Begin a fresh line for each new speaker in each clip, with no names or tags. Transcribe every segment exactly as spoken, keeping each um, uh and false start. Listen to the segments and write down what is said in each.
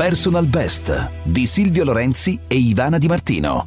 Personal Best di Silvio Lorenzi e Ivana Di Martino.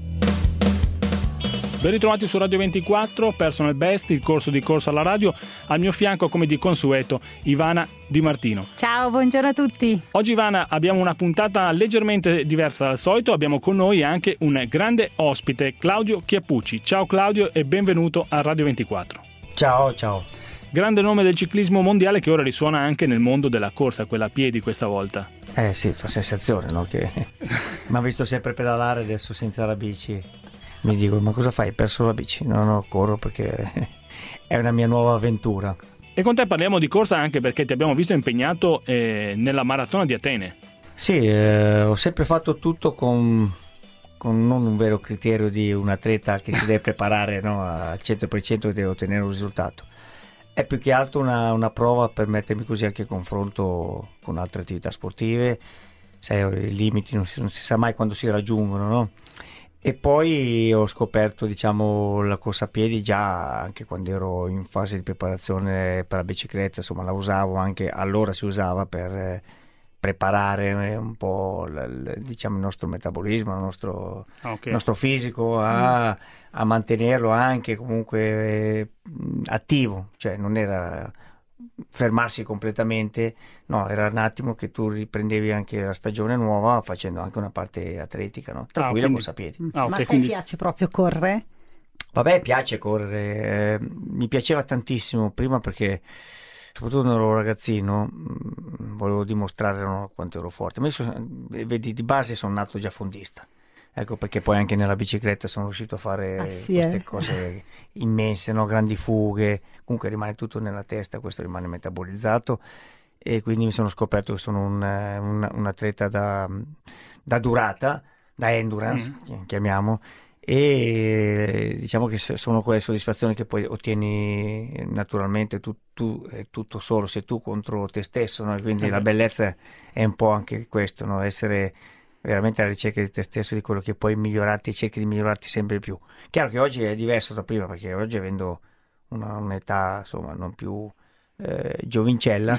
Ben ritrovati su Radio ventiquattro, Personal Best, il corso di corsa alla radio. Al mio fianco, come di consueto, Ivana Di Martino.
Ciao, buongiorno a tutti.
Oggi, Ivana, abbiamo una puntata leggermente diversa dal solito. Abbiamo con noi anche un grande ospite, Claudio Chiappucci. Ciao Claudio e benvenuto a Radio ventiquattro.
Ciao, ciao.
Grande nome del ciclismo mondiale che ora risuona anche nel mondo della corsa, quella a piedi questa volta.
Eh sì, fa sensazione, no? Che mi ha visto sempre pedalare, adesso senza la bici. Mi dico, ma cosa fai? Hai perso la bici? No, no, corro perché è una mia nuova avventura.
E con te parliamo di corsa anche perché ti abbiamo visto impegnato eh, nella maratona di Atene.
Sì, eh, ho sempre fatto tutto con, con non un vero criterio di un atleta che si deve preparare, no, al cento per cento e deve ottenere un risultato. È più che altro una, una prova per mettermi così anche in confronto con altre attività sportive. Sai, i limiti non si, non si sa mai quando si raggiungono, no? E poi ho scoperto, diciamo, la corsa a piedi già anche quando ero in fase di preparazione per la bicicletta, insomma la usavo anche, allora si usava per eh, preparare un po' l, l, diciamo, il nostro metabolismo, il nostro, okay. il nostro fisico a, mm. a mantenerlo anche comunque eh, attivo, cioè non era fermarsi completamente, no, era un attimo che tu riprendevi anche la stagione nuova facendo anche una parte atletica, no? Tra
ah,
cui
quindi...
la corsa a piedi.
Ah, okay, Ma a te quindi... piace proprio correre?
Vabbè, piace correre, eh, mi piaceva tantissimo prima perché soprattutto quando ero ragazzino mh, volevo dimostrare, no, quanto ero forte. Ma io sono, vedi, di base sono nato già fondista. Ecco perché poi anche nella bicicletta sono riuscito a fare ah, sì, queste eh. cose immense, no? Grandi fughe, comunque rimane tutto nella testa, questo rimane metabolizzato e quindi mi sono scoperto che sono un, un, un atleta da, da durata, da endurance, mm. chiamiamo, e diciamo che sono quelle soddisfazioni che poi ottieni naturalmente tu, tu è tutto solo, sei tu contro te stesso, no? Quindi mm. la bellezza è un po' anche questo, no? Essere veramente alla ricerca di te stesso, di quello che puoi migliorarti e cerchi di migliorarti sempre di più. Chiaro che oggi è diverso da prima, perché oggi avendo una, un'età insomma non più eh, giovincella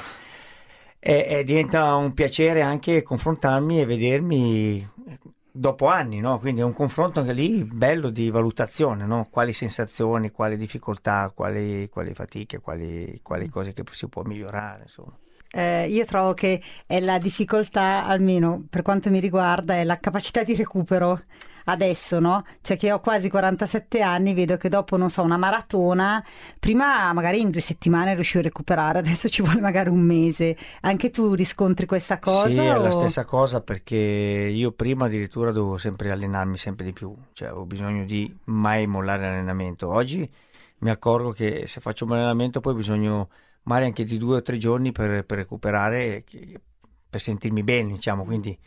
e, e diventa un piacere anche confrontarmi e vedermi dopo anni, no? Quindi è un confronto anche lì bello di valutazione, no? Quali sensazioni, quali difficoltà, quali, quali fatiche, quali, quali cose che si può migliorare, insomma.
Eh, io trovo che è la difficoltà, almeno per quanto mi riguarda, è la capacità di recupero adesso, no? Cioè che ho quasi quarantasette anni, vedo che dopo, non so, una maratona, prima magari in due settimane riuscivo a recuperare, adesso ci vuole magari un mese. Anche tu riscontri questa cosa?
Sì,
o...
è la stessa cosa, perché io prima addirittura dovevo sempre allenarmi sempre di più, cioè avevo bisogno di mai mollare l'allenamento. Oggi mi accorgo che se faccio un allenamento poi ho bisogno magari anche di due o tre giorni per, per recuperare, per sentirmi bene, diciamo, quindi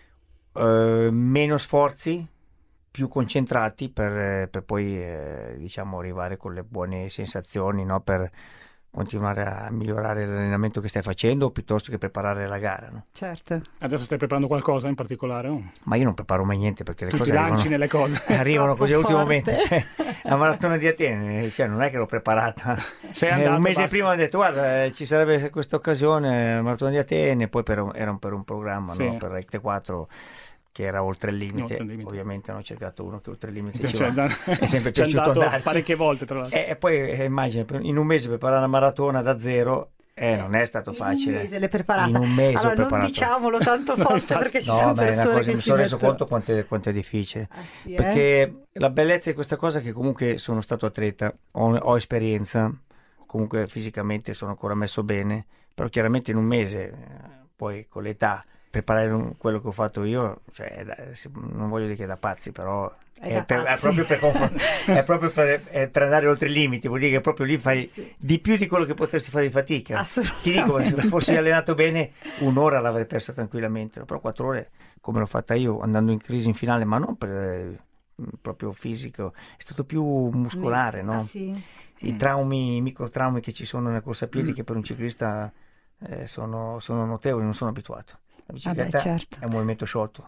eh, meno sforzi, più concentrati per, per poi eh, diciamo arrivare con le buone sensazioni, no? Per continuare a migliorare l'allenamento che stai facendo piuttosto che preparare la gara, no?
Certo.
Adesso stai preparando qualcosa in particolare? Oh?
Ma io non preparo mai niente perché le
tu
cose
ti lanci
arrivano,
nelle cose
arrivano così all'ultimo
forte.
momento, cioè, la maratona di Atene, cioè non è che l'ho preparata.
Sei
eh,
andato,
un mese
basta.
prima ho detto guarda eh, ci sarebbe questa occasione, la maratona di Atene, poi per un, era un, per un programma, sì. no? Per la T quattro che era oltre il limite, oltre il limite. Ovviamente hanno cercato uno che oltre il limite ci va. È sempre piaciuto andarci
parecchie volte tra l'altro.
E, e poi eh, immagina in un mese preparare una maratona da zero. Eh, non è stato facile.
In un mese l'hai preparata.
In un mese
allora,
ho preparato.
Non diciamolo tanto forte perché ci
no,
sono
beh,
persone
cosa,
che
mi
ci
sono reso
mettono...
conto quanto è, quanto è difficile.
Ah, sì,
perché
eh?
la bellezza di questa cosa è che comunque sono stato atleta, ho, ho esperienza, comunque fisicamente sono ancora messo bene, però chiaramente in un mese, poi con l'età, preparare un, quello che ho fatto io, cioè, non voglio dire che è da pazzi, però è, è, per, è proprio, per, è proprio per, è per andare oltre i limiti, vuol dire che proprio lì fai sì, sì. di più di quello che potresti fare di fatica. Ti dico, se fossi allenato bene un'ora l'avrei persa tranquillamente, però quattro ore come l'ho fatta io andando in crisi in finale, ma non per eh, proprio fisico, è stato più muscolare, no?
Ah, sì?
I traumi, i microtraumi che ci sono nella corsa a piedi mm. che per un ciclista eh, sono, sono notevoli, non sono abituato. La bicicletta
ah beh, certo.
è un movimento sciolto,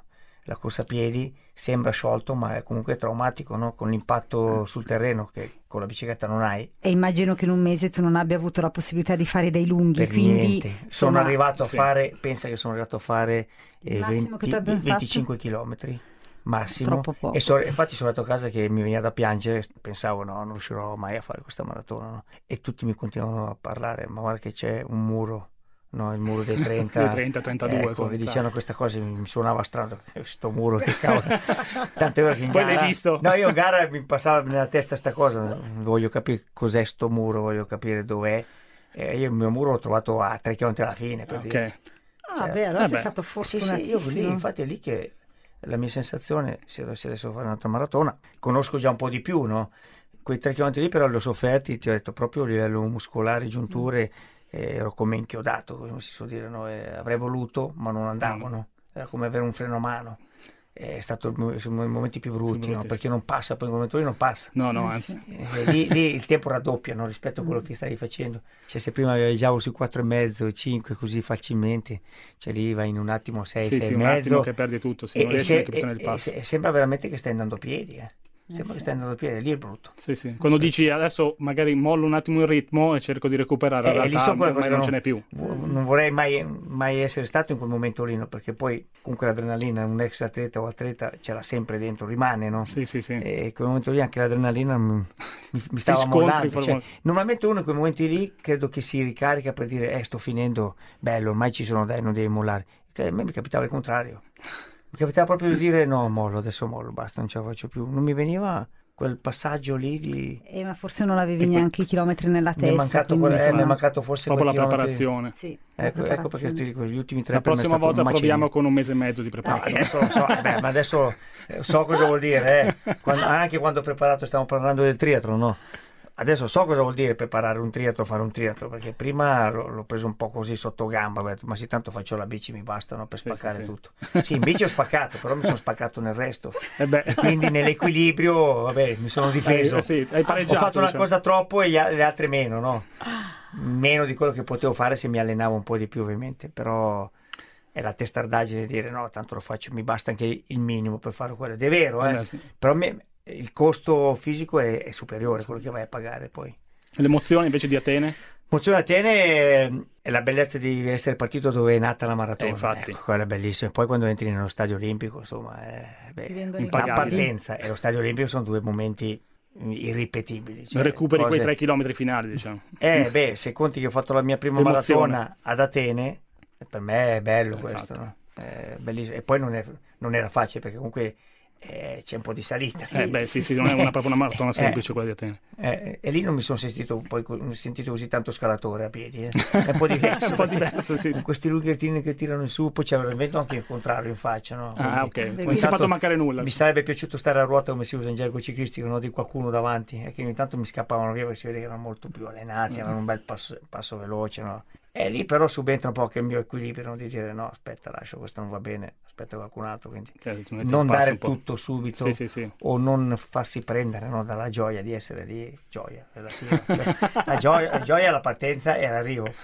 la corsa a piedi sembra sciolto, ma è comunque traumatico, no? Con l'impatto sul terreno che con la bicicletta non hai.
E immagino che in un mese tu non abbia avuto la possibilità di fare dei lunghi,
Per
quindi
niente. Sono
insomma,
arrivato a
sì.
fare, pensa che sono arrivato a fare eh,
Il massimo che tu
venti,
abbia
venticinque chilometri massimo.
Troppo poco.
E so, infatti sono arrivato a casa che mi veniva da piangere, pensavo no, non riuscirò mai a fare questa maratona, no? E tutti mi continuavano a parlare, ma guarda che c'è un muro. No, il muro dei trenta,
dei trenta trentadue,
ecco,
insomma,
mi dicevano questa cosa, mi, mi suonava strano questo muro, che cavolo. Tante ore che in
Poi
gara,
l'hai visto?
no, io in gara mi passava nella testa sta cosa, voglio capire cos'è sto muro, voglio capire dov'è, e io il mio muro l'ho trovato a tre chilometri alla fine, per
Ok.
dire.
Ah,
Cioè,
beh, allora sei
vabbè.
stato
Sì, sì, io
fortunatissimo.
lì, infatti è lì che la mia sensazione, se dovessi adesso fare un'altra maratona, conosco già un po' di più, no? Quei tre chilometri lì però li ho sofferti, ti ho detto, proprio a livello muscolare, giunture, eh, ero come inchiodato, come si suol dire, no? Eh, avrei voluto, ma non andavo, no? Era come avere un freno a mano. È stato il, mo- sono i momenti più brutti,
Più brutti,
no?
sì.
Perché non passa, poi in quel momento lì non passa.
No, no,
Eh,
anzi.
sì.
Eh, lì, lì il tempo raddoppia, no? Rispetto a quello che stavi facendo. Cioè se prima viaggiavo sui quattro e mezzo, cinque così facilmente, cioè lì vai in un attimo a sei,
Sì,
sei
sì,
e
un
mezzo.
attimo che perdi tutto, sì,
E,
non
e
riesci
se-
neanche più a tenere il
e-
passo.
e- sembra veramente che stai andando a piedi, eh.
Eh,
Sembra
sì.
che stai andando a piedi, lì è brutto.
Sì, sì. Quando dici adesso magari mollo un attimo il ritmo e cerco di recuperare, in
Eh, lì
realtà
sono quelle
ormai
cose
non
che
ce n'è più.
Vo- Non vorrei mai, mai essere stato in quel momento lì, no? Perché poi comunque l'adrenalina, un ex atleta o atleta ce l'ha sempre dentro, rimane, no?
Sì, sì, sì.
E in quel momento lì anche l'adrenalina mi, mi- mi stava
scontri
mollando.
con-
Cioè, normalmente uno in quei momenti lì credo che si ricarica per dire eh sto finendo, bello, ormai ci sono, dai, non devi mollare. Che a me mi capitava il contrario. Mi capitava proprio di dire no, mollo, adesso mollo, basta, non ce la faccio più. Non mi veniva quel passaggio lì di...
Eh, ma forse non avevi
E que-
neanche i chilometri nella
Mi è
testa.
mancato,
quindi,
quel- eh, mi è
insomma,
mancato forse
Proprio la
quel chilometri-
preparazione.
sì, la
Ecco, ecco perché
preparazione.
ti dico, gli ultimi tre
La
per me è
prossima
stato un
volta proviamo
macello.
con un mese e mezzo di
No,
preparazione.
adesso lo so, eh, beh, ma adesso eh, so cosa vuol dire, eh. Quando- anche quando ho preparato, stiamo parlando del triathlon, no? Adesso so cosa vuol dire preparare un triathlon, fare un triathlon, perché prima l'ho, l'ho preso un po' così sotto gamba, ho detto, ma sì, tanto faccio la bici, mi basta, no, per
Sì,
spaccare
sì, sì.
tutto. Sì, in bici ho spaccato, però mi sono spaccato nel resto.
Eh beh.
E quindi nell'equilibrio, vabbè, mi sono difeso.
Eh, sì, hai pareggiato,
Ho fatto una
diciamo.
cosa troppo e gli a- le altre meno, no? Meno di quello che potevo fare se mi allenavo un po' di più, ovviamente, però è la testardaggine di dire no, tanto lo faccio, mi basta anche il minimo per fare quello. Ed è vero, eh?
Eh, sì.
Però me- il costo fisico è, è superiore a quello che vai a pagare poi.
L'emozione invece di Atene?
Mozione Atene è, è la bellezza di essere partito dove è nata la maratona.
Eh, infatti.
Ecco, quello è bellissimo. Poi quando entri nello stadio olimpico, insomma, è, beh,
Ti vengono i
la
brividi.
partenza e lo stadio olimpico sono due momenti irripetibili. Cioè,
Recuperi
cose-
quei tre chilometri finali, diciamo.
Eh, beh, se conti che ho fatto la mia prima
L'emozione.
maratona ad Atene, per me è bello
Eh,
questo,
infatti.
no? È bellissimo. E poi non, è- non era facile perché comunque eh, c'è un po' di salita.
eh beh, sì, sì, non è una, proprio una maratona
Eh.
semplice quella di Atene.
Eh, e lì non mi sono sentito, poi, co- sentito così tanto scalatore a piedi, eh. È un po' diverso.
È un po'
perché
diverso, sì,
con
sì.
questi lunghettini che tirano in su, poi c'era il vento anche il contrario in faccia, no?
Ah,
Quindi,
ok.
ogni
Non si è
tanto
fatto mancare nulla.
Mi sarebbe piaciuto stare a ruota come si usa in gergo ciclistico, no? Di qualcuno davanti, e che ogni tanto mi scappavano via perché si vede che erano molto più allenati,
Mm.
avevano un bel passo, passo veloce, no? E lì però subentra un po' che il mio equilibrio, no? Di dire no, aspetta, lascio, questo non va bene, aspetta qualcun altro, quindi
Ok, tu metti
non
il passo
dare
un po'.
tutto subito
Sì, sì, sì.
o non farsi prendere, no, dalla gioia di essere lì, gioia relativa. Cioè, la, gioia, la gioia è la partenza e l'arrivo.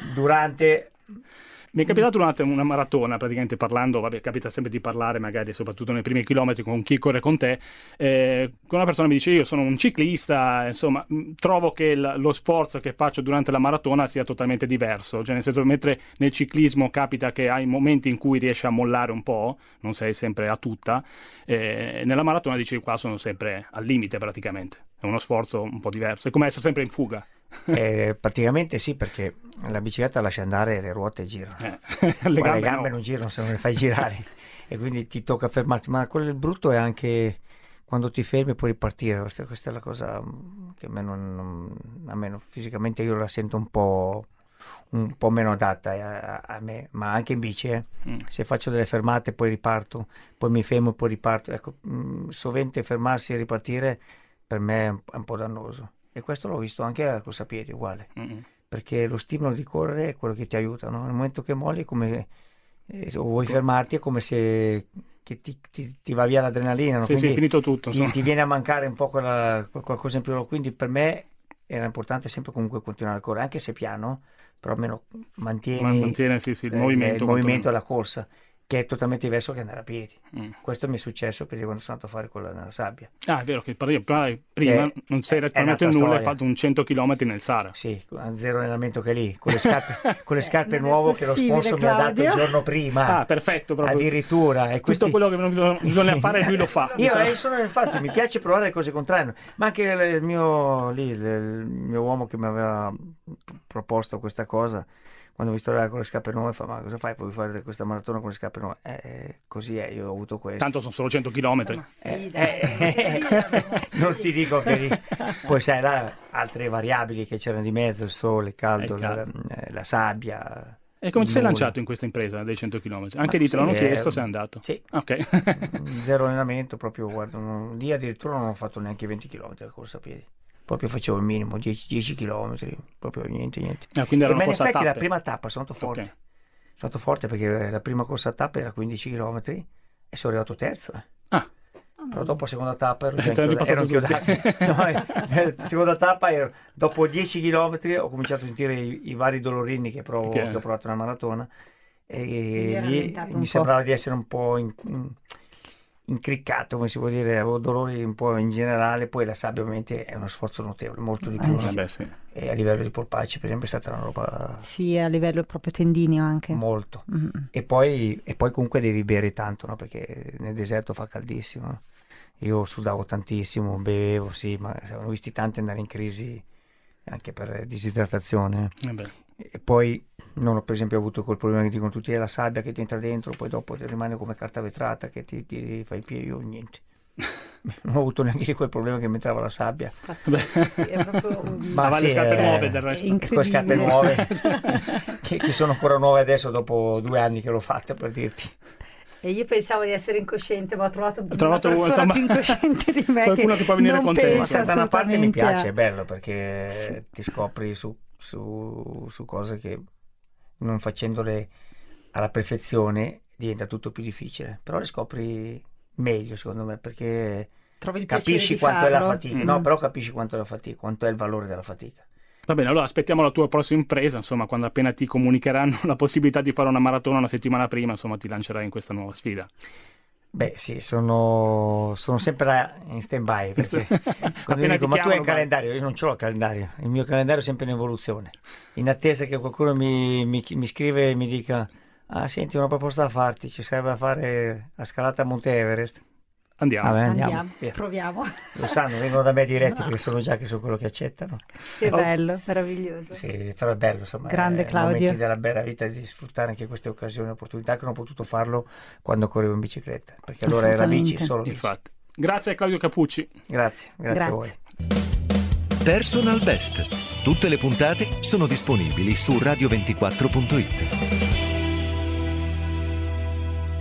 Durante
Mi è capitato una, una maratona, praticamente parlando, vabbè, capita sempre di parlare magari soprattutto nei primi chilometri con chi corre con te, eh, con una persona mi dice io sono un ciclista, insomma, mh, trovo che il- lo sforzo che faccio durante la maratona sia totalmente diverso, cioè nel senso mentre nel ciclismo capita che hai momenti in cui riesci a mollare un po', non sei sempre a tutta, eh, nella maratona dici qua sono sempre al limite praticamente, è uno sforzo un po' diverso, è come essere sempre in fuga.
eh, praticamente sì, perché la bicicletta lascia andare e le ruote girano.
Eh,
Poi
le
le
gambe,
gambe
no.
non girano se non le fai girare e quindi ti tocca fermarti, ma quello il brutto è anche quando ti fermi e puoi ripartire. Questa, questa è la cosa mm, che a me non, non- a me non- fisicamente io la sento un po', un po' meno adatta a, a me, ma anche in bici, eh.
Mm.
Se faccio delle fermate poi riparto, poi mi fermo e poi riparto, ecco, mm, sovente fermarsi e ripartire per me è un, è un po' dannoso, e questo l'ho visto anche a corsa a piedi uguale,
Mm.
perché lo stimolo di correre è quello che ti aiuta, no? Nel momento che molli è come eh, o vuoi fermarti, è come se che ti, ti- ti va via l'adrenalina, no?
Sì, sì, è
Quindi
finito tutto,
ti,
insomma.
ti viene a mancare un po' quella, quel qualcosa in più, quindi per me era importante sempre comunque continuare a correre, anche se piano, però almeno mantieni
Ma mantiene, sì, sì, il
eh,
movimento,
il movimento
quantomeno.
e la corsa, che è totalmente diverso che andare a piedi.
Mm.
Questo mi è successo perché quando sono andato a fare quella nella sabbia.
Ah, è vero che prima, prima
Che
non sei
è
risparmiato in
un'altra
nulla, hai
storia.
fatto un cento chilometri nel Sahara.
Sì, a zero allenamento che lì, con le scarpe, con le
Cioè,
scarpe
non è
nuove che lo
possibile,
sponsor mi ha dato il
Claudio.
giorno prima.
Ah, perfetto, proprio.
Addirittura. E
Tutto
questi...
quello che non bisogna, bisogna fare lui lo fa.
Io
Bisogna-
eh, sono infatti mi piace provare le cose contrarie, ma anche il mio, lì, il, il mio uomo che mi aveva proposto questa cosa, quando mi stavo con le scarpe nuove, fa: ma cosa fai? Vuoi fare questa maratona con le scarpe nuove? Eh, così è, io ho avuto questo.
Tanto sono solo cento chilometri.
Ma sì,
Eh,
dai,
eh,
sì,
non ti dico che lì. Poi sai là altre variabili che c'erano di mezzo, il sole, il caldo,
Il
la,
caldo.
eh, la sabbia.
E come ti sei
nulla.
lanciato in questa impresa dei cento chilometri? Anche
Ma
lì te l'hanno
sì,
chiesto,
eh,
sei andato.
Sì.
Ok.
Zero allenamento, proprio guarda, non- lì addirittura non ho fatto neanche venti chilometri la corsa a piedi. Proprio facevo il minimo, dieci, dieci chilometri, proprio niente, niente.
Ah, quindi
E
erano
ma in
corsa a
effetti la
tappe.
prima tappa sono stato forte.
Ok.
Sono stato forte perché la prima corsa a tappa era quindici chilometri e sono arrivato terzo. eh.
Ah,
Però dopo la seconda tappa ero già
Te ne
inchiodato,
ripassato
ero
tutti.
inchiodato. No, eh, la seconda tappa ero, dopo dieci chilometri ho cominciato a sentire i, i vari dolorini che, provo,
Che-
che ho provato nella maratona e
Quindi era
lì
aumentato un
mi
po'.
sembrava di essere un po' in- in- incriccato, come si può dire, avevo dolori un po' in generale, poi la sabbia ovviamente è uno sforzo notevole, molto di più.
Eh,
no?
eh beh, sì.
E a livello di polpacci per esempio è stata una roba
sì, a livello proprio tendineo anche.
molto.
Mm.
E poi, e poi comunque devi bere tanto, no? Perché nel deserto fa caldissimo, no? Io sudavo tantissimo, bevevo, sì, ma siamo visti tanti andare in crisi anche per disidratazione.
Eh beh.
E poi non ho per esempio avuto quel problema che dicono tutti, è la sabbia che ti entra dentro, poi dopo ti rimane come carta vetrata che ti, ti fai i piedi, io niente. Non ho avuto neanche quel problema che mi entrava la sabbia.
Sì, è proprio
Ma
Ma
sì,
le scarpe
eh,
nuove del
è
resto.
E con scarpe
incredibile.
nuove che, che sono ancora nuove adesso dopo due anni che l'ho fatta, per dirti.
E io pensavo di essere incosciente, ma ho trovato,
Ho trovato,
una persona
insomma,
più incosciente di me
qualcuno che può venire
non
con te.
pensa
Ma da una parte mi
assolutamente
piace,
a-
è bello perché ti scopri su, su, su cose che non facendole alla perfezione diventa tutto più difficile, però le scopri meglio secondo me perché
Trovi il piacere
capisci
di
quanto è la
farlo.
fatica,
Mm.
no, però capisci quanto è la fatica, quanto è il valore della fatica.
Va bene, allora aspettiamo la tua prossima impresa, insomma, quando appena ti comunicheranno la possibilità di fare una maratona una settimana prima, insomma, ti lancerai in questa nuova sfida.
Beh sì, sono, sono sempre là in stand by perché quando mi
Appena
dico,
ti
ma tu hai
chiamano,
il calendario, io non ce l'ho il calendario, il mio calendario è sempre in evoluzione, in attesa che qualcuno mi, mi, mi scrive e mi dica: ah senti, ho una proposta da farti, ci serve a fare la scalata a Monte Everest.
Andiamo.
Vabbè,
Andiamo,
andiamo, via.
proviamo.
Lo sanno, vengono da me diretti perché sono già che sono quello che accettano.
Che
Oh.
bello, meraviglioso.
Sì, però è bello, insomma,
Grande
è
Claudio.
momenti della bella vita di sfruttare anche queste occasioni e opportunità che non ho potuto farlo quando correvo in bicicletta, perché allora era bici,
Assolutamente.
solo bici.
Infatti. Grazie a Claudio Capucci.
Grazie, grazie, a voi.
Grazie.
Personal Best. Tutte le puntate sono disponibili su radio ventiquattro punto it.